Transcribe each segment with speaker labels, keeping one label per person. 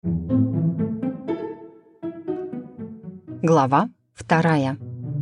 Speaker 1: Глава 2.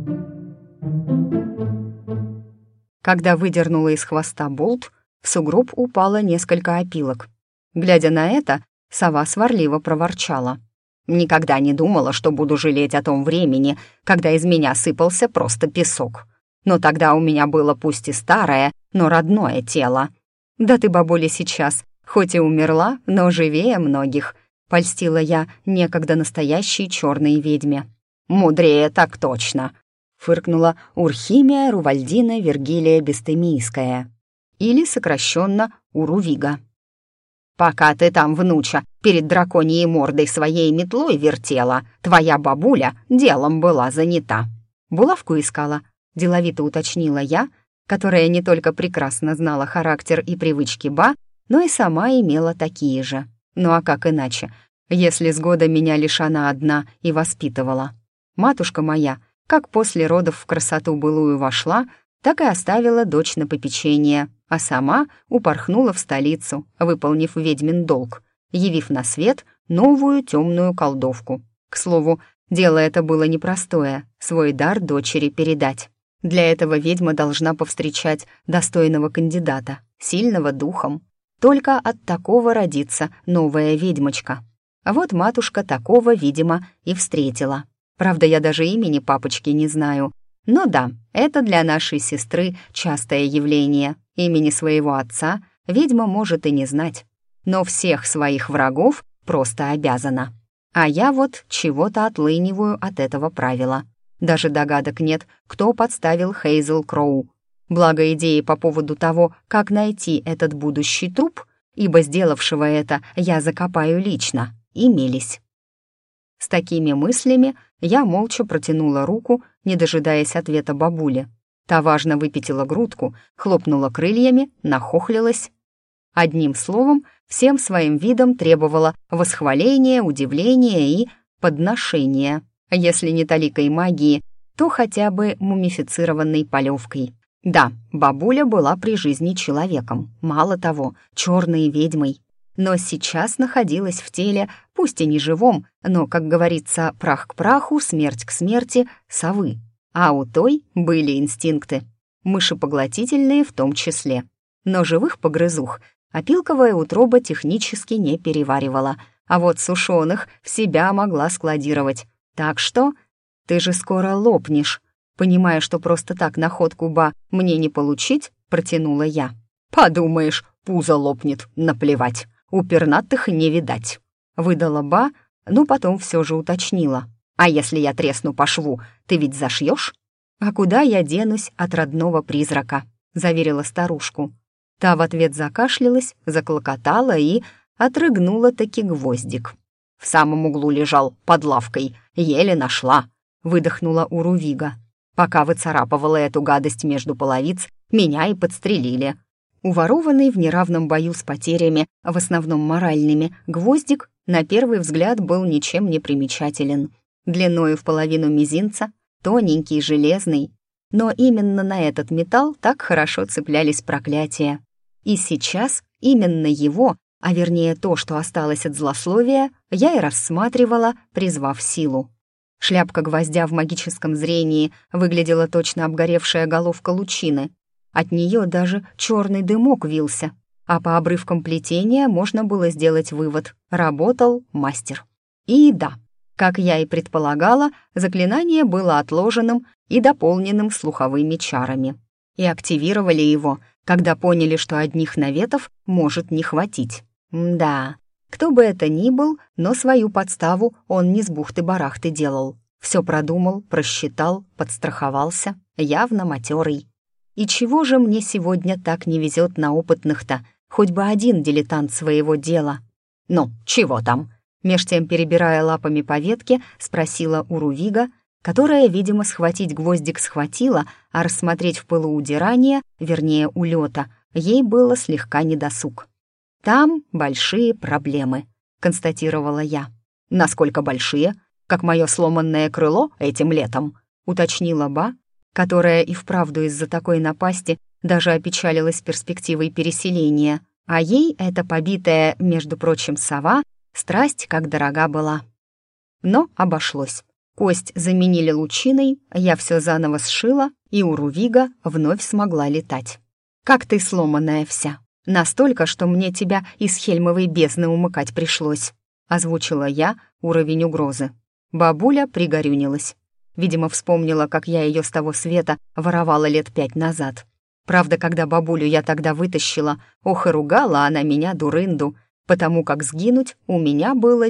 Speaker 1: Когда выдернула из хвоста болт, в сугроб упало несколько опилок. Глядя на это, сова сварливо проворчала. «Никогда не думала, что буду жалеть о том времени, когда из меня сыпался просто песок. Но тогда у меня было пусть и старое, но родное тело. Да ты, бабуля, сейчас, хоть и умерла, но живее многих», — польстила я некогда настоящей черной ведьме. «Мудрее так точно», — фыркнула Урхимия Рувальдина Вергилия Бестемийская, или сокращенно Урувига. «Пока ты там, внуча, перед драконьей мордой своей метлой вертела, твоя бабуля делом была занята». «Булавку искала», — деловито уточнила я, которая не только прекрасно знала характер и привычки Ба, но и сама имела такие же. Ну а как иначе, если с года меня лишь она одна и воспитывала? Матушка моя, как после родов в красоту былую вошла, так и оставила дочь на попечение, а сама упорхнула в столицу, выполнив ведьмин долг, явив на свет новую темную колдовку. К слову, дело это было непростое — свой дар дочери передать. Для этого ведьма должна повстречать достойного кандидата, сильного духом. Только от такого родится новая ведьмочка. А вот матушка такого, видимо, и встретила. Правда, я даже имени папочки не знаю. Но да, это для нашей сестры частое явление. Имени своего отца ведьма может и не знать. Но всех своих врагов просто обязана. А я вот чего-то отлыниваю от этого правила. Даже догадок нет, кто подставил Хейзел Кроу. Благо идеи по поводу того, как найти этот будущий труп, ибо сделавшего это я закопаю лично, имелись. С такими мыслями я молча протянула руку, не дожидаясь ответа бабули. Та важно выпятила грудку, хлопнула крыльями, нахохлилась. Одним словом, всем своим видом требовала восхваления, удивления и подношения. Если не таликой магии, то хотя бы мумифицированной полевкой. Да, бабуля была при жизни человеком, мало того, черной ведьмой. Но сейчас находилась в теле, пусть и не живом, но, как говорится, прах к праху, смерть к смерти, совы. А у той были инстинкты, мышепоглотительные в том числе. Но живых погрызух опилковая утроба технически не переваривала, а вот сушеных в себя могла складировать. Так что ты же скоро лопнешь. Понимая, что просто так находку Ба мне не получить, протянула я. «Подумаешь, пузо лопнет, наплевать. У пернатых не видать», — выдала Ба, но потом все же уточнила. «А если я тресну по шву, ты ведь зашьешь?» «А куда я денусь от родного призрака?» — заверила старушку. Та в ответ закашлялась, заклокотала и отрыгнула таки гвоздик. «В самом углу лежал, под лавкой, еле нашла», — выдохнула Урувига. «Пока выцарапывала эту гадость между половиц, меня и подстрелили». Уворованный в неравном бою с потерями, в основном моральными, гвоздик на первый взгляд был ничем не примечателен. Длиною в половину мизинца, тоненький, железный. Но именно на этот металл так хорошо цеплялись проклятия. И сейчас именно его, а вернее то, что осталось от злословия, я и рассматривала, призвав силу. Шляпка гвоздя в магическом зрении выглядела точно обгоревшая головка лучины. От нее даже черный дымок вился, а по обрывкам плетения можно было сделать вывод — работал мастер. И да, как я и предполагала, заклинание было отложенным и дополненным слуховыми чарами. И активировали его, когда поняли, что одних наветов может не хватить. Да, кто бы это ни был, но свою подставу он не с бухты-барахты делал. Все продумал, просчитал, подстраховался, явно матерый. И чего же мне сегодня так не везет на опытных-то? Хоть бы один дилетант своего дела. «Ну, чего там?» Меж тем, перебирая лапами по ветке, спросила Урувига, которая, видимо, схватить гвоздик схватила, а рассмотреть в пылу удирания, вернее, улета, ей было слегка недосуг. «Там большие проблемы», — констатировала я. «Насколько большие? Как мое сломанное крыло этим летом?» — уточнила Ба, которая и вправду из-за такой напасти даже опечалилась перспективой переселения, а ей эта побитая, между прочим, сова Страсть как дорога была. Но обошлось. Кость заменили лучиной, я все заново сшила, и Урувига вновь смогла летать. «Как ты сломанная вся! Настолько, что мне тебя из Хельмовой бездны умыкать пришлось», — озвучила я уровень угрозы. Бабуля пригорюнилась. Видимо, вспомнила, как я ее с того света воровала лет 5 назад. Правда, когда бабулю я тогда вытащила, ох и ругала она меня, дурынду, потому как сгинуть у меня было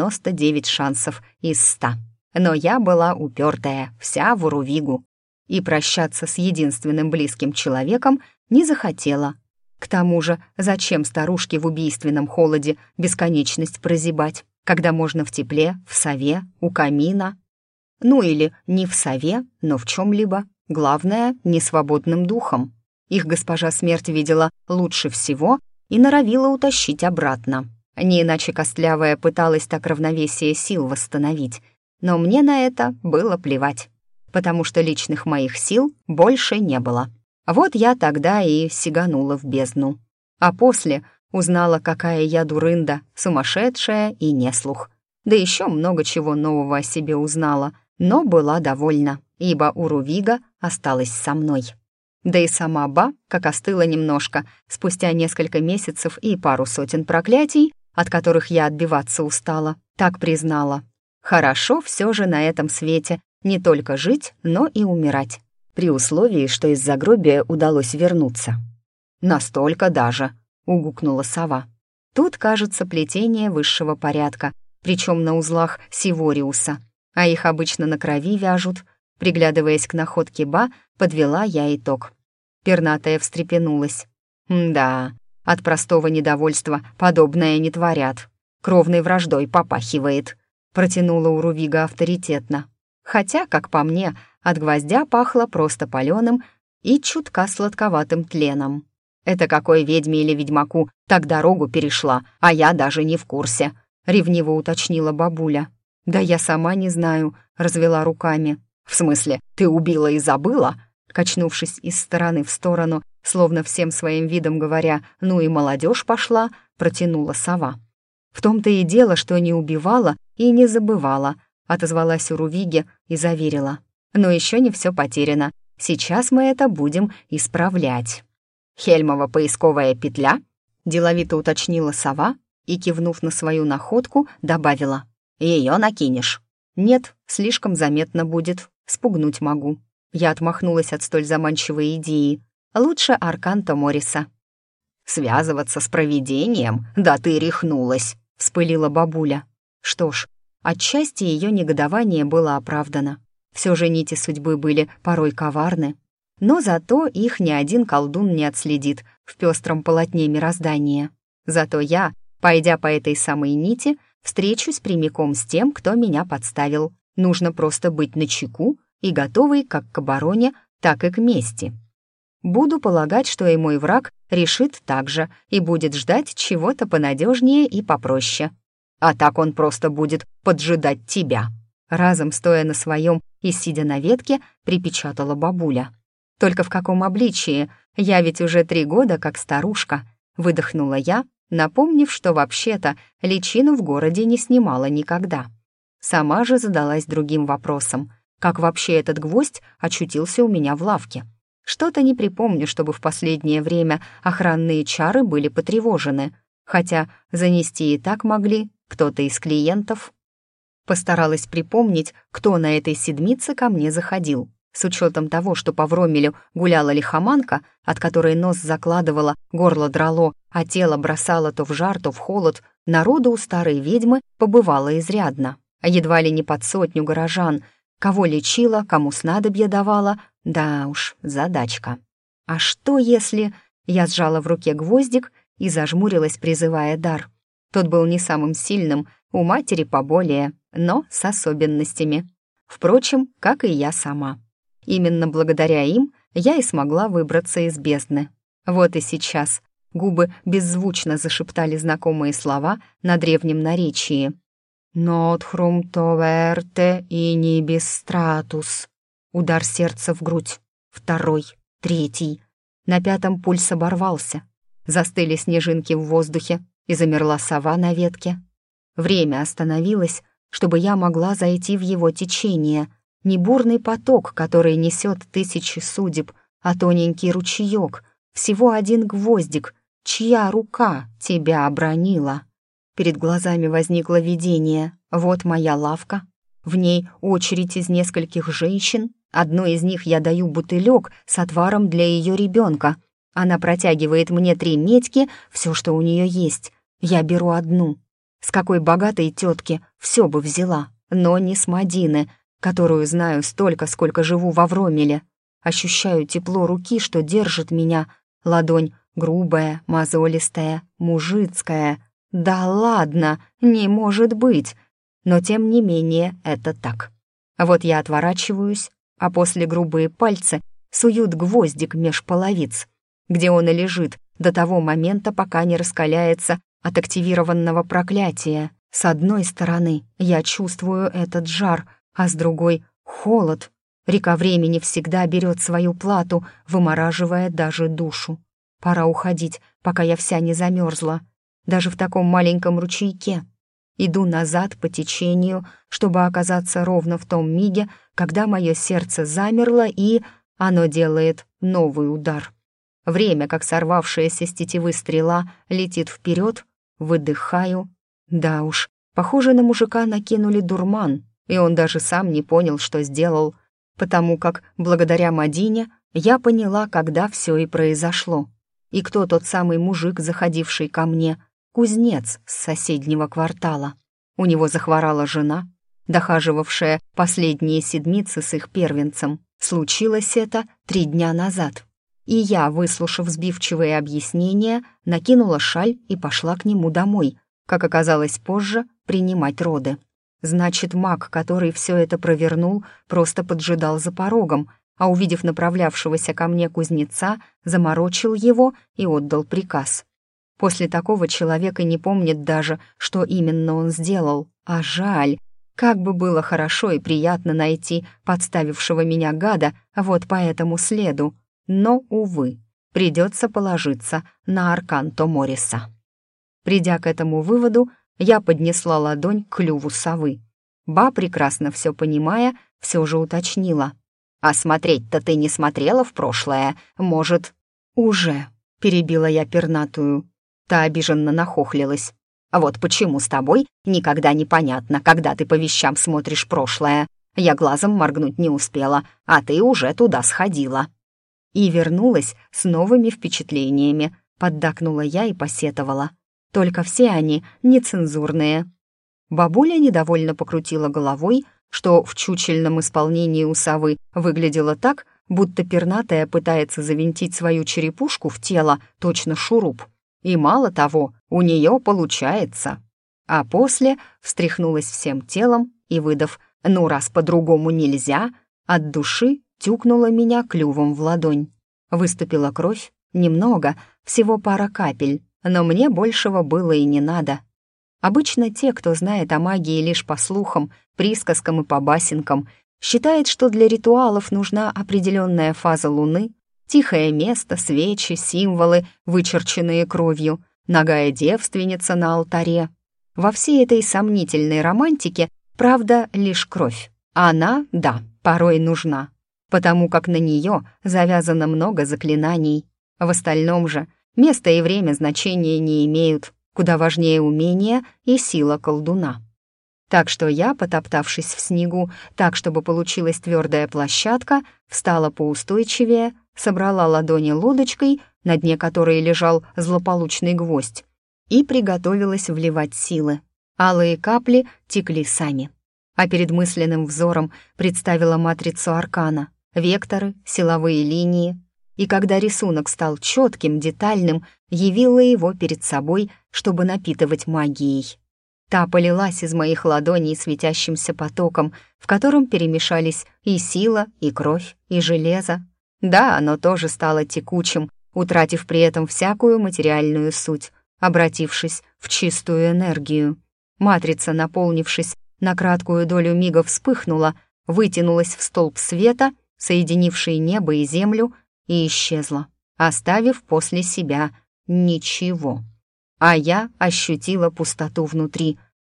Speaker 1: 99 шансов из 100. Но я была упертая, вся в Урувигу, и прощаться с единственным близким человеком не захотела. К тому же, зачем старушке в убийственном холоде бесконечность прозябать, когда можно в тепле, в сове, у камина? Ну или не в сове, но в чем-либо. Главное, не свободным духом. Их госпожа смерть видела лучше всего и норовила утащить обратно. Не иначе костлявая пыталась так равновесие сил восстановить. Но мне на это было плевать, потому что личных моих сил больше не было. Вот я тогда и сиганула в бездну. А после узнала, какая я дурында, сумасшедшая и неслух. Да еще много чего нового о себе узнала, но была довольна, ибо Урувига осталась со мной. Да и сама Ба, как остыла немножко, спустя несколько месяцев и пару сотен проклятий, от которых я отбиваться устала, так признала. Хорошо все же на этом свете не только жить, но и умирать, при условии, что из загробия удалось вернуться. «Настолько даже», — угукнула сова. Тут, кажется, плетение высшего порядка, причем на узлах сивориуса, а их обычно на крови вяжут. Приглядываясь к находке Ба, подвела я итог. Пернатая встрепенулась. «Да, от простого недовольства подобное не творят. Кровной враждой попахивает», — протянула Урувига авторитетно. Хотя, как по мне, от гвоздя пахло просто палёным и чутка сладковатым тленом. «Это какой ведьме или ведьмаку так дорогу перешла, а я даже не в курсе», — ревниво уточнила бабуля. «Да я сама не знаю», — развела руками. «В смысле, ты убила и забыла?» Качнувшись из стороны в сторону, словно всем своим видом говоря, «ну и молодежь пошла», протянула сова. «В том-то и дело, что не убивала и не забывала», отозвалась Урувиге и заверила. «Но еще не все потеряно. Сейчас мы это будем исправлять». «Хельмова поисковая петля?» деловито уточнила сова и, кивнув на свою находку, добавила. «Ее накинешь?» «Нет, слишком заметно будет, спугнуть могу». Я отмахнулась от столь заманчивой идеи. «Лучше Арканто Мориса». «Связываться с провидением? Да ты рехнулась!» — вспылила бабуля. Что ж, отчасти ее негодование было оправдано. Все же нити судьбы были порой коварны. Но зато их ни один колдун не отследит в пестром полотне мироздания. Зато я, пойдя по этой самой нити, встречусь прямиком с тем, кто меня подставил. Нужно просто быть начеку и готовый как к обороне, так и к мести. Буду полагать, что и мой враг решит так же и будет ждать чего-то понадежнее и попроще. А так он просто будет поджидать тебя. Разом стоя на своем и сидя на ветке, припечатала бабуля. Только в каком обличии? Я ведь уже 3 года как старушка. Выдохнула я, напомнив, что вообще-то личину в городе не снимала никогда. Сама же задалась другим вопросом. Как вообще этот гвоздь очутился у меня в лавке? Что-то не припомню, чтобы в последнее время охранные чары были потревожены, хотя занести и так могли кто-то из клиентов. Постаралась припомнить, кто на этой седмице ко мне заходил. С учетом того, что по Вромелю гуляла лихоманка, от которой нос закладывала, горло драло, а тело бросало то в жар, то в холод, народу у старой ведьмы побывало изрядно. Едва ли не под 100 горожан. Кого лечила, кому снадобье давала, да уж, задачка. А что если... Я сжала в руке гвоздик и зажмурилась, призывая дар. Тот был не самым сильным, у матери поболее, но с особенностями. Впрочем, как и я сама. Именно благодаря им я и смогла выбраться из бездны. Вот и сейчас губы беззвучно зашептали знакомые слова на древнем наречии. «Нотхрум товерте и нибис стратус». Удар сердца в грудь. 2, 3. На 5 пульс оборвался. Застыли снежинки в воздухе, и замерла сова на ветке. Время остановилось, чтобы я могла зайти в его течение. Не бурный поток, который несет тысячи судеб, а тоненький ручеек, всего один гвоздик, чья рука тебя обронила. Перед глазами возникло видение. Вот моя лавка. В ней очередь из нескольких женщин. Одной из них я даю бутылек с отваром для ее ребенка. Она протягивает мне 3 медьки, все, что у нее есть. Я беру одну. С какой богатой тетки все бы взяла, но не с Мадины, которую знаю столько, сколько живу во Вромеле. Ощущаю тепло руки, что держит меня. Ладонь грубая, мозолистая, мужицкая. Да ладно, не может быть. Но тем не менее это так. Вот я отворачиваюсь, а после грубые пальцы суют гвоздик меж половиц, где он и лежит до того момента, пока не раскаляется от активированного проклятия. С одной стороны я чувствую этот жар, а с другой — холод. Река времени всегда берет свою плату, вымораживая даже душу. Пора уходить, пока я вся не замерзла, даже в таком маленьком ручейке. Иду назад по течению, чтобы оказаться ровно в том миге, когда мое сердце замерло, и оно делает новый удар. Время, как сорвавшаяся с тетивы стрела, летит вперед. Выдыхаю. Да уж, похоже, на мужика накинули дурман, и он даже сам не понял, что сделал, потому как, благодаря Мадине, я поняла, когда все и произошло. И кто тот самый мужик, заходивший ко мне, кузнец с соседнего квартала. У него захворала жена, дохаживавшая последние седмицы с их первенцем. Случилось это 3 дня назад. И я, выслушав сбивчивые объяснения, накинула шаль и пошла к нему домой, как оказалось позже, принимать роды. Значит, маг, который все это провернул, просто поджидал за порогом, а увидев направлявшегося ко мне кузнеца, заморочил его и отдал приказ. После такого человек и не помнит даже, что именно он сделал. А жаль, как бы было хорошо и приятно найти подставившего меня гада вот по этому следу. Но, увы, придется положиться на аркан Томориса. Придя к этому выводу, я поднесла ладонь к клюву совы. Ба, прекрасно все понимая, все же уточнила. «А смотреть-то ты не смотрела в прошлое? Может...» «Уже», — перебила я пернатую. Та обиженно нахохлилась. «Вот почему с тобой никогда не понятно, когда ты по вещам смотришь прошлое. Я глазом моргнуть не успела, а ты уже туда сходила». И вернулась с новыми впечатлениями, поддакнула я и посетовала. Только все они нецензурные. Бабуля недовольно покрутила головой, что в чучельном исполнении у совы выглядело так, будто пернатая пытается завинтить свою черепушку в тело, точно шуруп. И мало того, у нее получается. А после встряхнулась всем телом и, выдав «ну, раз по-другому нельзя», от души тюкнула меня клювом в ладонь. Выступила кровь, немного, всего пара капель, но мне большего было и не надо. Обычно те, кто знает о магии лишь по слухам, присказкам и по басенкам, считает, что для ритуалов нужна определенная фаза луны, тихое место, свечи, символы, вычерченные кровью, нагая девственница на алтаре. Во всей этой сомнительной романтике, правда, лишь кровь. Она, да, порой нужна, потому как на нее завязано много заклинаний. В остальном же место и время значения не имеют, куда важнее умение и сила колдуна. Так что я, потоптавшись в снегу так, чтобы получилась твердая площадка, встала поустойчивее, собрала ладони лодочкой, на дне которой лежал злополучный гвоздь, и приготовилась вливать силы. Алые капли текли сами. А перед мысленным взором представила матрицу аркана, векторы, силовые линии, и когда рисунок стал четким, детальным, явила его перед собой, чтобы напитывать магией. Та полилась из моих ладоней светящимся потоком, в котором перемешались и сила, и кровь, и железо. Да, оно тоже стало текучим, утратив при этом всякую материальную суть, обратившись в чистую энергию. Матрица, наполнившись, на краткую долю мига вспыхнула, вытянулась в столб света, соединивший небо и землю, и исчезла, оставив после себя ничего. А я ощутила пустоту внутри,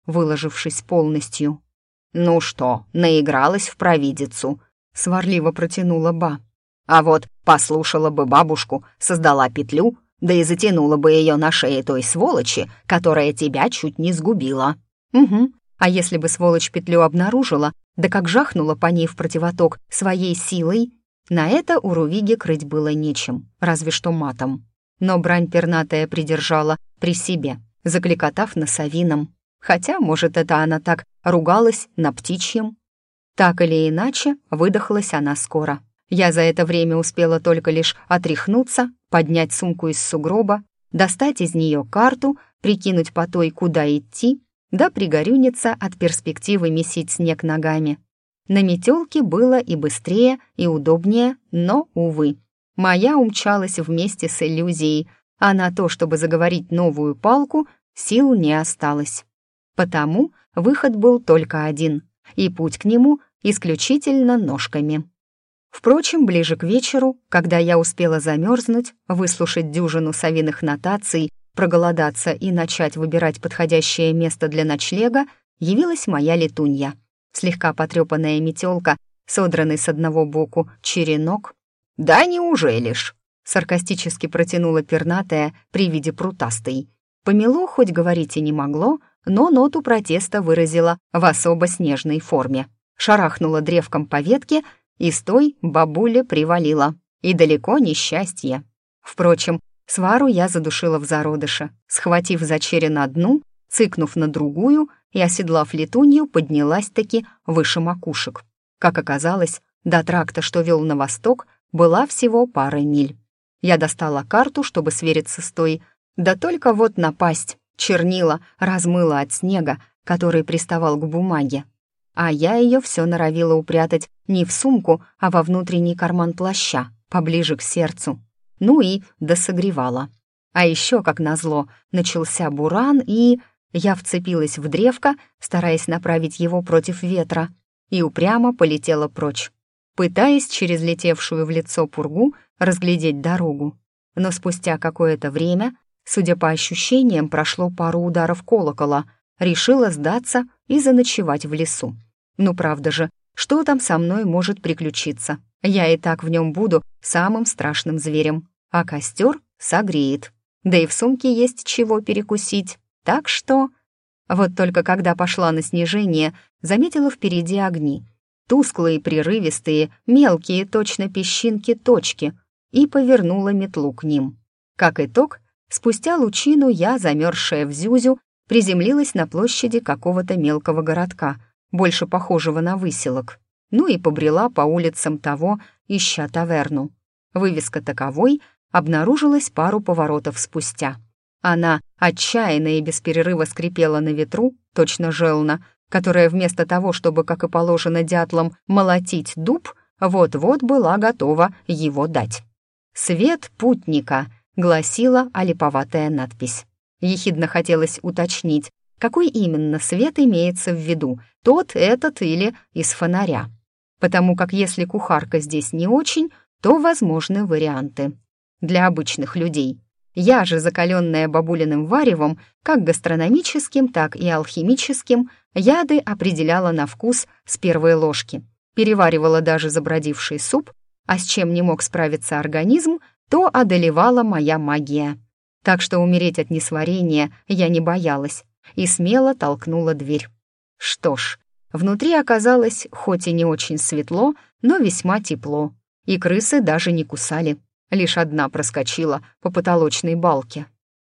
Speaker 1: выложившись полностью. «Ну что, наигралась в провидицу?» — сварливо протянула Ба. «А вот послушала бы бабушку, создала петлю, да и затянула бы ее на шее той сволочи, которая тебя чуть не сгубила». «Угу. А если бы сволочь петлю обнаружила, да как жахнула по ней в противоток своей силой?» На это у Рувиги крыть было нечем, разве что матом. Но брань пернатая придержала при себе, закликотав на совином. Хотя, может, это она так ругалась на птичьем. Так или иначе, выдохлась она скоро. Я за это время успела только лишь отряхнуться, поднять сумку из сугроба, достать из нее карту, прикинуть по той, куда идти, да пригорюниться от перспективы месить снег ногами. На метелке было и быстрее, и удобнее, но, увы, моя умчалась вместе с иллюзией, а на то, чтобы заговорить новую палку, сил не осталось. Потому выход был только один, и путь к нему исключительно ножками. Впрочем, ближе к вечеру, когда я успела замерзнуть, выслушать дюжину совиных нотаций, проголодаться и начать выбирать подходящее место для ночлега, явилась моя летунья. Слегка потрепанная метелка, содранный с одного боку черенок. «Да неужели ж?» — саркастически протянула пернатая при виде прутастой. Помело хоть говорить и не могло, но ноту протеста выразила в особо снежной форме. Шарахнула древком по ветке, и с той бабуля привалила. И далеко не счастье. Впрочем, свару я задушила в зародыше, схватив за черен одну, цыкнув на другую и, оседлав летунью, поднялась-таки выше макушек. Как оказалось, до тракта, что вел на восток, была всего пара миль. Я достала карту, чтобы свериться с той, да только вот напасть, чернила размыла от снега, который приставал к бумаге. А я ее все норовила упрятать не в сумку, а во внутренний карман плаща, поближе к сердцу. Ну и досогревала. А еще, как назло, начался буран, и я вцепилась в древко, стараясь направить его против ветра, и упрямо полетела прочь, пытаясь через летевшую в лицо пургу разглядеть дорогу. Но спустя какое-то время, судя по ощущениям, прошло пару ударов колокола, решила сдаться и заночевать в лесу. Ну правда же, что там со мной может приключиться? Я и так в нем буду самым страшным зверем, а костер согреет. Да и в сумке есть чего перекусить. Так что... Вот только когда пошла на снижение, заметила впереди огни. Тусклые, прерывистые, мелкие, точно песчинки, точки, и повернула метлу к ним. Как итог, спустя лучину я, замерзшая в зюзю, приземлилась на площади какого-то мелкого городка, больше похожего на выселок. Ну и побрела по улицам того, ища таверну. Вывеска таковой обнаружилась пару поворотов спустя. Она отчаянно и без перерыва скрипела на ветру, точно желна, которая вместо того, чтобы, как и положено дятлам, молотить дуб, вот-вот была готова его дать. «Свет путника», — гласила олиповатая надпись. Ехидно хотелось уточнить, какой именно свет имеется в виду, тот, этот или из фонаря. Потому как если кухарка здесь не очень, то возможны варианты. Для обычных людей. Я же, закаленная бабулиным варевом, как гастрономическим, так и алхимическим, яды определяла на вкус с первой ложки. Переваривала даже забродивший суп, а с чем не мог справиться организм, то одолевала моя магия. Так что умереть от несварения я не боялась и смело толкнула дверь. Что ж, внутри оказалось хоть и не очень светло, но весьма тепло, и крысы даже не кусали. Лишь одна проскочила по потолочной балке.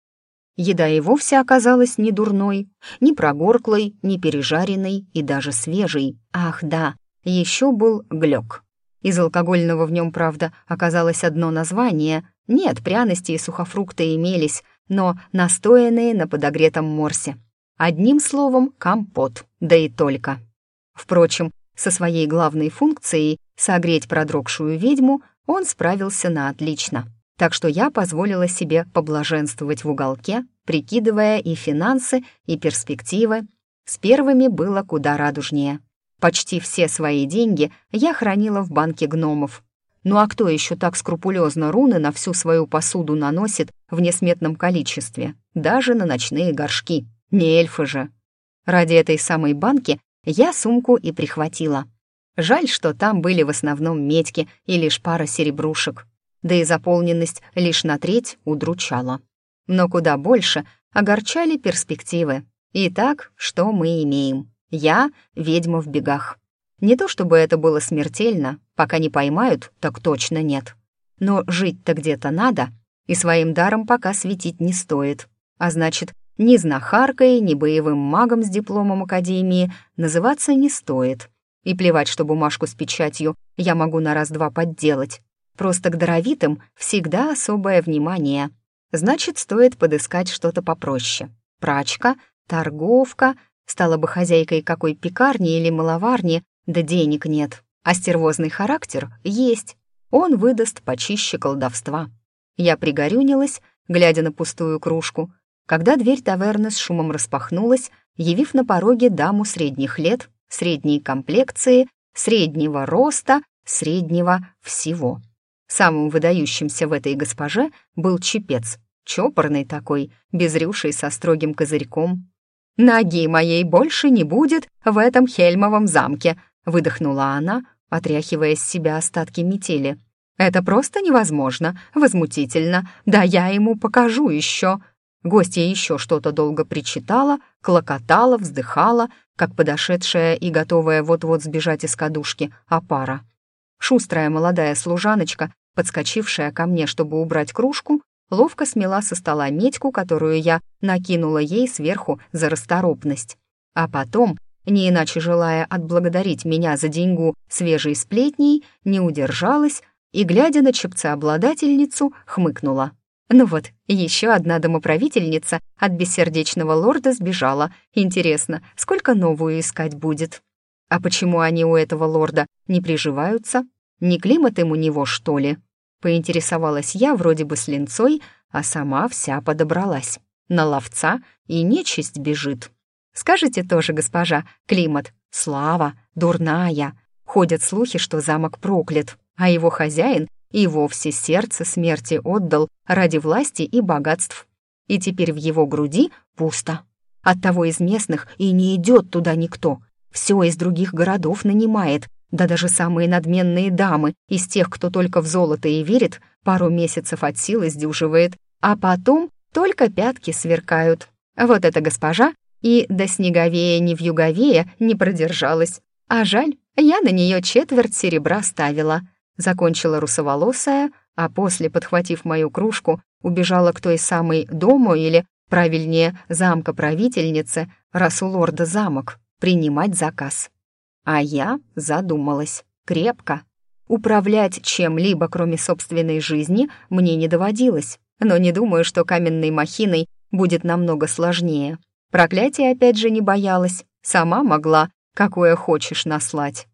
Speaker 1: Еда и вовсе оказалась не дурной, не прогорклой, не пережаренной и даже свежей. Ах да, еще был глёк. Из алкогольного в нем, правда, оказалось одно название. Нет, пряности и сухофрукты имелись, но настоянные на подогретом морсе. Одним словом, компот, да и только. Впрочем, со своей главной функцией согреть продрогшую ведьму он справился на отлично. Так что я позволила себе поблаженствовать в уголке, прикидывая и финансы, и перспективы. С первыми было куда радужнее. Почти все свои деньги я хранила в банке гномов. Ну а кто еще так скрупулезно руны на всю свою посуду наносит в несметном количестве, даже на ночные горшки? Не эльфы же. Ради этой самой банки я сумку и прихватила. Жаль, что там были в основном медьки и лишь пара серебрушек. Да и заполненность лишь на треть удручала. Но куда больше огорчали перспективы. Итак, что мы имеем? Я — ведьма в бегах. Не то чтобы это было смертельно, пока не поймают, так точно нет. Но жить-то где-то надо, и своим даром пока светить не стоит. А значит, ни знахаркой, ни боевым магом с дипломом академии называться не стоит. И плевать, что бумажку с печатью я могу на раз-два подделать. Просто к даровитым всегда особое внимание. Значит, стоит подыскать что-то попроще. Прачка, торговка, стала бы хозяйкой какой пекарни или маловарни, да денег нет. А стервозный характер есть. Он выдаст почище колдовства. Я пригорюнилась, глядя на пустую кружку, когда дверь таверны с шумом распахнулась, явив на пороге даму средних лет, средней комплекции, среднего роста, среднего всего. Самым выдающимся в этой госпоже был чепец, чопорный такой, без рюшей со строгим козырьком. «Ноги моей больше не будет в этом Хельмовом замке», выдохнула она, отряхивая с себя остатки метели. «Это просто невозможно, возмутительно, да я ему покажу еще». Гостья еще что-то долго причитала, клокотала, вздыхала, как подошедшая и готовая вот-вот сбежать из кадушки опара. Шустрая молодая служаночка, подскочившая ко мне, чтобы убрать кружку, ловко смела со стола медьку, которую я накинула ей сверху за расторопность. А потом, не иначе желая отблагодарить меня за деньгу свежей сплетней, не удержалась и, глядя на чепца-обладательницу, хмыкнула. Ну вот, еще одна домоправительница от бессердечного лорда сбежала. Интересно, сколько новую искать будет? А почему они у этого лорда не приживаются? Не климат им у него, что ли? Поинтересовалась я вроде бы с линцой, а сама вся подобралась. На ловца и нечисть бежит. Скажите тоже, госпожа, климат, слава, дурная. Ходят слухи, что замок проклят, а его хозяин и вовсе сердце смерти отдал ради власти и богатств. И теперь в его груди пусто. Оттого из местных и не идет туда никто. Все из других городов нанимает, да даже самые надменные дамы из тех, кто только в золото и верит, пару месяцев от силы сдюживает, а потом только пятки сверкают. Вот эта госпожа и до снеговея не вьюговея не продержалась. А жаль, я на нее четверть серебра ставила. Закончила русоволосая, а после, подхватив мою кружку, убежала к той самой дому или, правильнее, замка-правительнице, раз у лорда замок, принимать заказ. А я задумалась. Крепко. Управлять чем-либо, кроме собственной жизни, мне не доводилось, но не думаю, что каменной махиной будет намного сложнее. Проклятие опять же не боялась, сама могла, какое хочешь, наслать.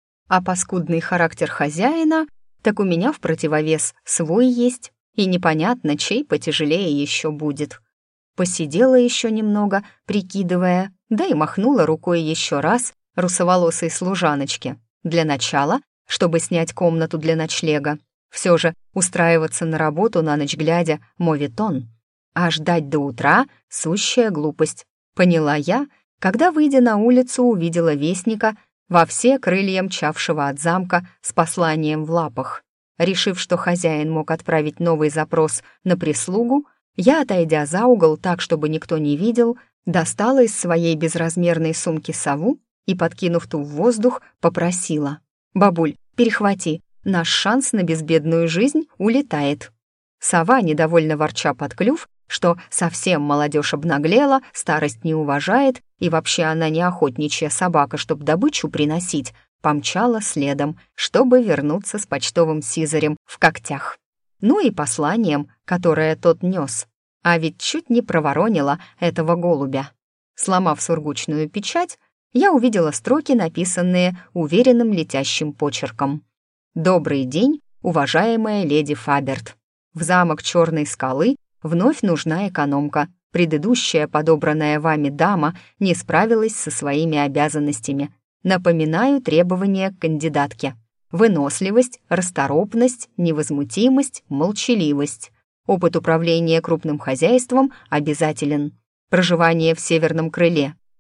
Speaker 1: А паскудный характер хозяина, так у меня в противовес свой есть, и непонятно, чей потяжелее еще будет. Посидела еще немного, прикидывая, да и махнула рукой еще раз русоволосой служаночке. Для начала, чтобы снять комнату для ночлега. Все же устраиваться на работу на ночь глядя — моветон. А ждать до утра — сущая глупость. Поняла я, когда, выйдя на улицу, увидела вестника во все крылья мчавшего от замка с посланием в лапах. Решив, что хозяин мог отправить новый запрос на прислугу, я, отойдя за угол так, чтобы никто не видел, достала из своей безразмерной сумки сову и, подкинув ту в воздух, попросила: «Бабуль, перехвати, наш шанс на безбедную жизнь улетает». Сова, недовольно ворча под клюв, что совсем молодежь обнаглела, старость не уважает, и вообще она не охотничья собака, чтоб добычу приносить, помчала следом, чтобы вернуться с почтовым сизарем в когтях. Ну и посланием, которое тот нес. А ведь чуть не проворонила этого голубя. Сломав сургучную печать, я увидела строки, написанные уверенным летящим почерком. «Добрый день, уважаемая леди Фаберт. В замок Черной скалы вновь нужна экономка. Предыдущая подобранная вами дама не справилась со своими обязанностями. Напоминаю требования к кандидатке. Выносливость, расторопность, невозмутимость, молчаливость. Опыт управления крупным хозяйством обязателен. Проживание в северном крыле.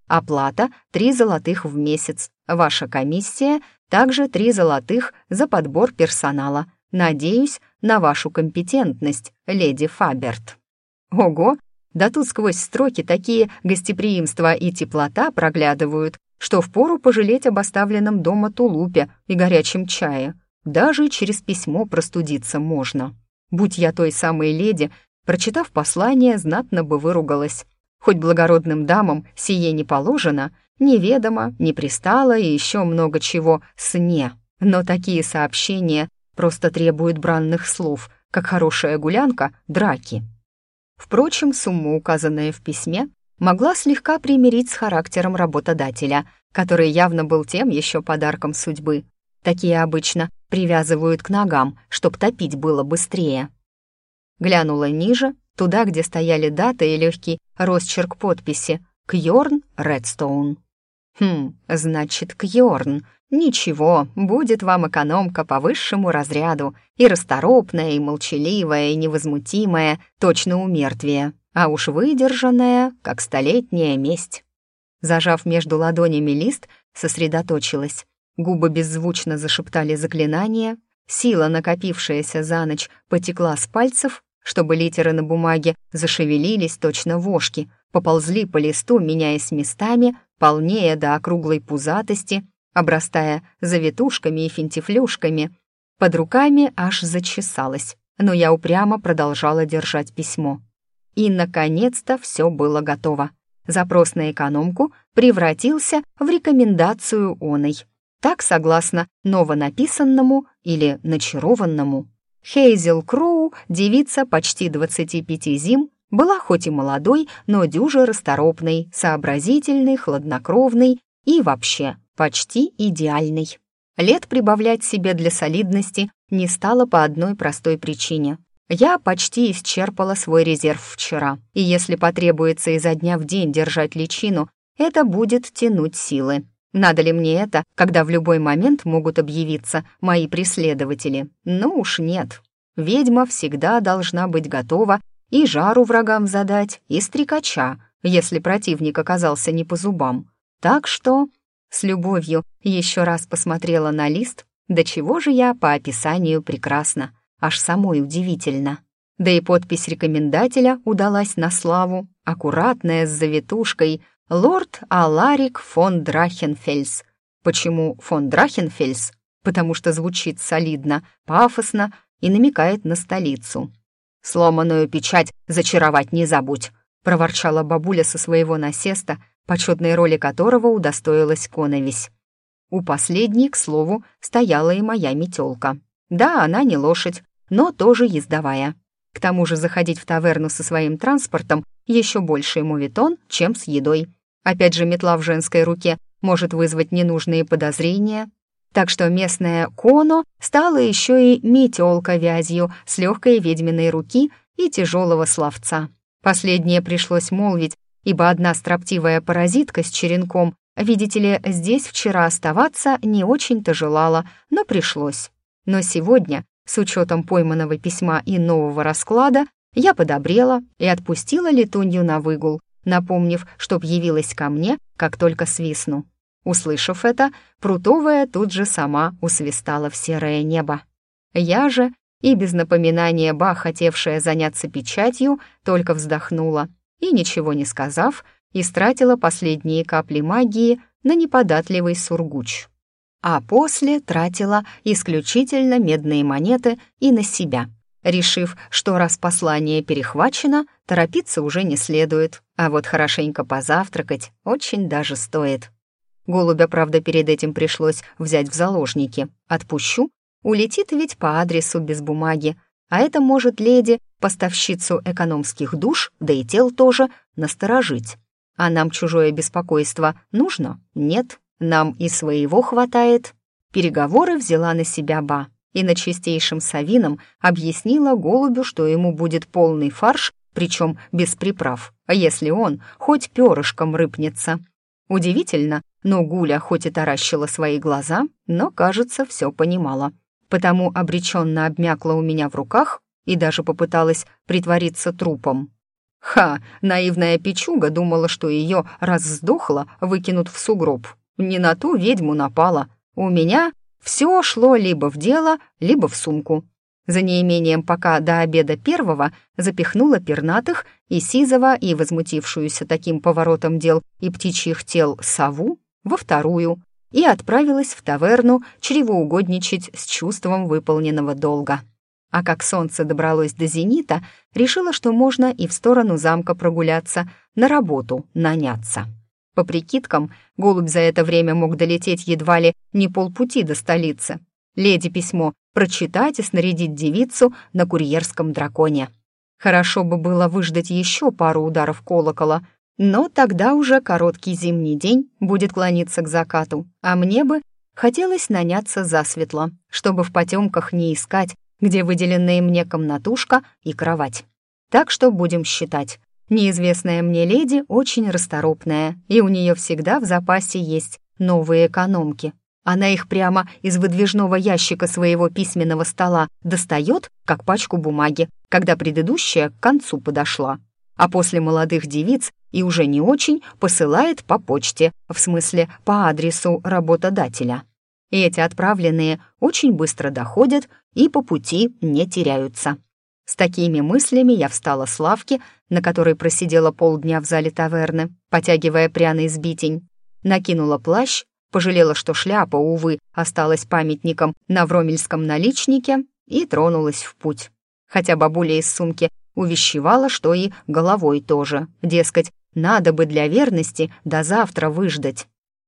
Speaker 1: Оплата 3 золотых в месяц. Ваша комиссия также 3 золотых за подбор персонала. Надеюсь на вашу компетентность, леди Фаберт». Ого! Да тут сквозь строки такие гостеприимства и теплота проглядывают, что впору пожалеть об оставленном дома тулупе и горячем чае. Даже через письмо простудиться можно. Будь я той самой леди, прочитав послание, знатно бы выругалась. Хоть благородным дамам сие не положено, неведомо, не пристало и еще много чего сне. Но такие сообщения просто требуют бранных слов, как хорошая гулянка — драки. Впрочем, сумма, указанная в письме, могла слегка примирить с характером работодателя, который явно был тем еще подарком судьбы. Такие обычно привязывают к ногам, чтоб топить было быстрее. Глянула ниже, туда, где стояли дата и легкий росчерк подписи «Кьорн Редстоун». Значит, Кьорн. Ничего, будет вам экономка по высшему разряду, и расторопная, и молчаливая, и невозмутимая, точно у мертвия, а уж выдержанная, как столетняя месть. Зажав между ладонями лист, сосредоточилась. Губы беззвучно зашептали заклинание, сила, накопившаяся за ночь, потекла с пальцев, чтобы литеры на бумаге зашевелились точно вошки, поползли по листу, меняясь местами, полнее до округлой пузатости, обрастая завитушками и финтифлюшками. Под руками аж зачесалось, но я упрямо продолжала держать письмо. И, наконец-то, все было готово. Запрос на экономку превратился в рекомендацию оной. Так, согласно новонаписанному или начарованному. Хейзел Кроу, девица почти 25 зим, была хоть и молодой, но дюже расторопной, сообразительной, хладнокровной и вообще почти идеальной. Лет прибавлять себе для солидности не стало по одной простой причине. Я почти исчерпала свой резерв вчера, и если потребуется изо дня в день держать личину, это будет тянуть силы. Надо ли мне это, когда в любой момент могут объявиться мои преследователи? Ну уж нет. Ведьма всегда должна быть готова и жару врагам задать, и стрекача, если противник оказался не по зубам. Так что с любовью еще раз посмотрела на лист, до чего же я по описанию прекрасна, аж самой удивительно. Да и подпись рекомендателя удалась на славу, аккуратная, с завитушкой «Лорд Аларик фон Драхенфельс». Почему фон Драхенфельс? Потому что звучит солидно, пафосно и намекает на столицу. «Сломанную печать зачаровать не забудь», — проворчала бабуля со своего насеста, почетной роли которого удостоилась коновесь. У последней, к слову, стояла и моя метелка. Да, она не лошадь, но тоже ездовая. К тому же заходить в таверну со своим транспортом еще больше моветон, чем с едой. Опять же, метла в женской руке может вызвать ненужные подозрения. Так что местная Коно стала еще и метелка вязью с легкой ведьминой руки и тяжелого словца. Последнее пришлось молвить, ибо одна строптивая паразитка с черенком, видите ли, здесь вчера оставаться не очень-то желала, но пришлось. Но сегодня, с учетом пойманного письма и нового расклада, я подобрела и отпустила летунью на выгул, напомнив, чтоб явилась ко мне, как только свистну. Услышав это, Прутовая тут же сама усвистала в серое небо. Я же, и без напоминания Ба, хотевшая заняться печатью, только вздохнула и, ничего не сказав, истратила последние капли магии на неподатливый сургуч. А после тратила исключительно медные монеты и на себя, решив, что раз послание перехвачено, торопиться уже не следует, а вот хорошенько позавтракать очень даже стоит. Голубя, правда, перед этим пришлось взять в заложники. Отпущу, улетит ведь по адресу без бумаги, а это может леди, поставщицу экономских душ, да и тел тоже, насторожить. А нам чужое беспокойство нужно? Нет, нам и своего хватает. Переговоры взяла на себя Ба и на чистейшем совином объяснила голубю, что ему будет полный фарш, причем без приправ, если он хоть перышком рыпнется. Удивительно, но Гуля хоть и таращила свои глаза, но, кажется, все понимала. Потому обреченно обмякла у меня в руках и даже попыталась притвориться трупом. Ха, наивная печуга думала, что ее, раз сдохла, выкинут в сугроб. Не на ту ведьму напала. У меня все шло либо в дело, либо в сумку. За неимением пока до обеда первого запихнула пернатых и сизого и возмутившуюся таким поворотом дел и птичьих тел сову во вторую и отправилась в таверну чревоугодничать с чувством выполненного долга. А как солнце добралось до зенита, решила, что можно и в сторону замка прогуляться, на работу наняться. По прикидкам, голубь за это время мог долететь едва ли не полпути до столицы. Леди письмо прочитать и снарядить девицу на курьерском драконе. Хорошо бы было выждать еще пару ударов колокола, но тогда уже короткий зимний день будет клониться к закату, а мне бы хотелось наняться засветло, чтобы в потемках не искать, где выделенные мне комнатушка и кровать. Так что будем считать. Неизвестная мне леди очень расторопная, и у нее всегда в запасе есть новые экономки. Она их прямо из выдвижного ящика своего письменного стола достает, как пачку бумаги, когда предыдущая к концу подошла. А после молодых девиц и уже не очень посылает по почте, в смысле по адресу работодателя. И эти отправленные очень быстро доходят и по пути не теряются. С такими мыслями я встала с лавки, на которой просидела полдня в зале таверны, потягивая пряный сбитень, накинула плащ, пожалела, что шляпа, увы, осталась памятником на вромельском наличнике, и тронулась в путь. Хотя бабуля из сумки увещевала, что и головой тоже, дескать, надо бы для верности до завтра выждать.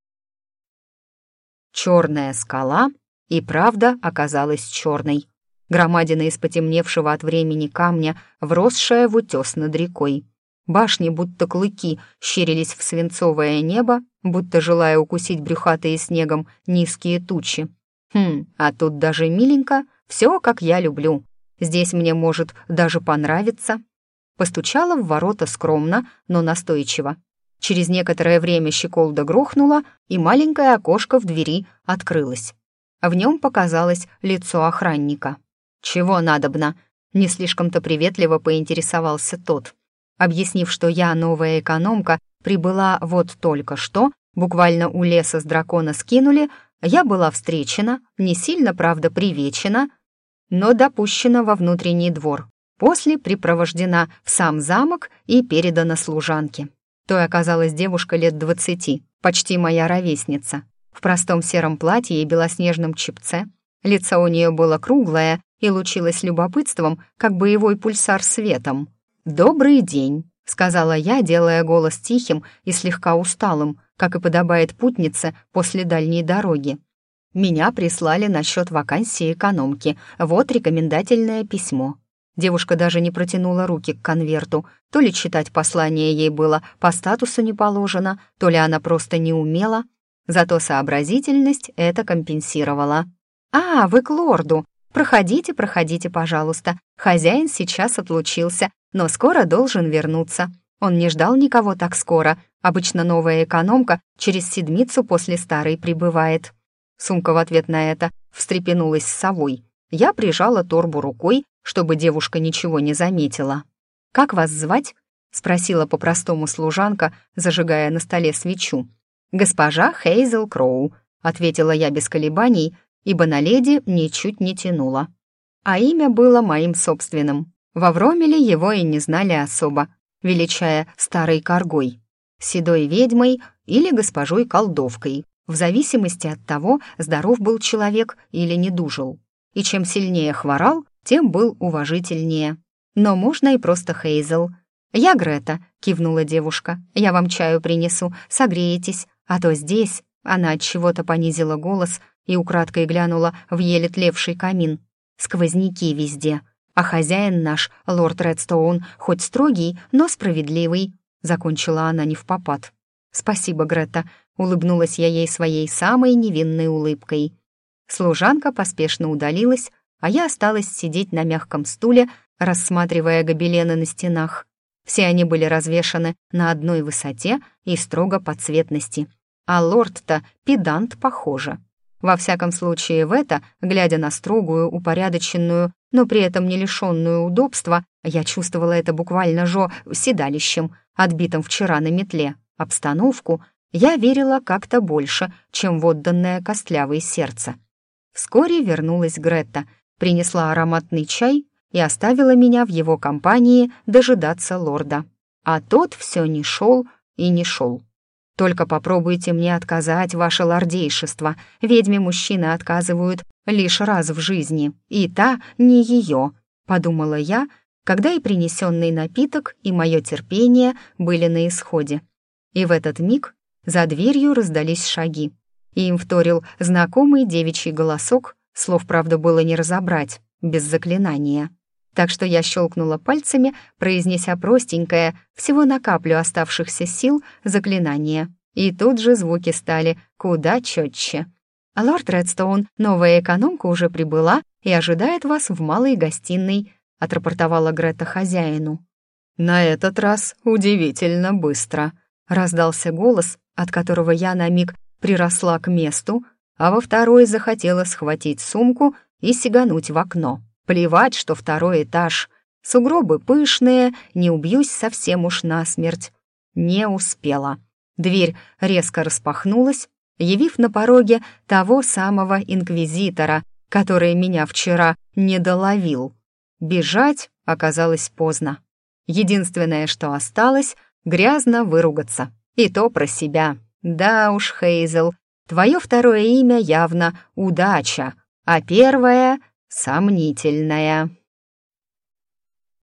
Speaker 1: Черная скала и правда оказалась черной. Громадина из потемневшего от времени камня, вросшая в утес над рекой. Башни, будто клыки, щерились в свинцовое небо, будто желая укусить брюхатые снегом низкие тучи. А тут даже миленько, все как я люблю. Здесь мне может даже понравиться. Постучала в ворота скромно, но настойчиво. Через некоторое время щеколда грохнула, и маленькое окошко в двери открылось. В нем показалось лицо охранника. «Чего надобно?» — не слишком-то приветливо поинтересовался тот. Объяснив, что я новая экономка, прибыла вот только что, буквально у леса с дракона скинули, я была встречена, не сильно, правда, привечена, но допущена во внутренний двор, после припровождена в сам замок и передана служанке. Той оказалась девушка лет 20, почти моя ровесница, в простом сером платье и белоснежном чепце. Лицо у нее было круглое и лучилось любопытством, как боевой пульсар светом. «Добрый день», — сказала я, делая голос тихим и слегка усталым, как и подобает путнице после дальней дороги. «Меня прислали насчет вакансии экономки. Вот рекомендательное письмо». Девушка даже не протянула руки к конверту. То ли читать послание ей было по статусу не положено, то ли она просто не умела. Зато сообразительность это компенсировала. «А, вы к лорду. Проходите, проходите, пожалуйста. Хозяин сейчас отлучился, но скоро должен вернуться. Он не ждал никого так скоро. Обычно новая экономка через седмицу после старой прибывает». Сумка в ответ на это встрепенулась с совой. Я прижала торбу рукой, чтобы девушка ничего не заметила. «Как вас звать?» — спросила по-простому служанка, зажигая на столе свечу. «Госпожа Хейзел Кроу», — ответила я без колебаний, ибо на леди ничуть не тянула. А имя было моим собственным. Во Вромеле его и не знали особо, величая старой коргой, седой ведьмой или госпожой-колдовкой, в зависимости от того, здоров был человек или недужил. И чем сильнее хворал, тем был уважительнее. Но можно и просто Хейзел. «Я Грета», — кивнула девушка. «Я вам чаю принесу, согреетесь, а то здесь...» Она от чего-то понизила голос и украдкой глянула в еле тлевший камин. «Сквозняки везде. А хозяин наш, лорд Редстоун, хоть строгий, но справедливый», — закончила она невпопад. «Спасибо, Грета», — улыбнулась я ей своей самой невинной улыбкой. Служанка поспешно удалилась, а я осталась сидеть на мягком стуле, рассматривая гобелены на стенах. Все они были развешаны на одной высоте и строго по цветности. А лорд-то педант, похоже. Во всяком случае, в это, глядя на строгую, упорядоченную но при этом не лишенную удобства, я чувствовала это буквально седалищем, отбитым вчера на метле, обстановку, я верила как-то больше, чем в отданное костлявое сердце. Вскоре вернулась Гретта, принесла ароматный чай и оставила меня в его компании дожидаться лорда. А тот все не шел и не шел. «Только попробуйте мне отказать, ваше лордейшество. Ведьме мужчины отказывают лишь раз в жизни, и та не ее», — подумала я, когда и принесенный напиток, и мое терпение были на исходе. И в этот миг за дверью раздались шаги, и им вторил знакомый девичий голосок, слов, правда, было не разобрать, без заклинания. Так что я щелкнула пальцами, произнеся простенькое, всего на каплю оставшихся сил, заклинание. И тут же звуки стали куда четче. «Лорд Редстоун, новая экономка уже прибыла и ожидает вас в малой гостиной», отрапортовала Гретта хозяину. «На этот раз удивительно быстро», — раздался голос, от которого я на миг приросла к месту, а во второй захотела схватить сумку и сигануть в окно. Плевать, что второй этаж. Сугробы пышные, не убьюсь совсем уж насмерть. Не успела. Дверь резко распахнулась, явив на пороге того самого инквизитора, который меня вчера не доловил. Бежать оказалось поздно. Единственное, что осталось, грязно выругаться. И то про себя. Да уж, Хейзел, твое второе имя явно «Удача», а первое — «Сомнительная».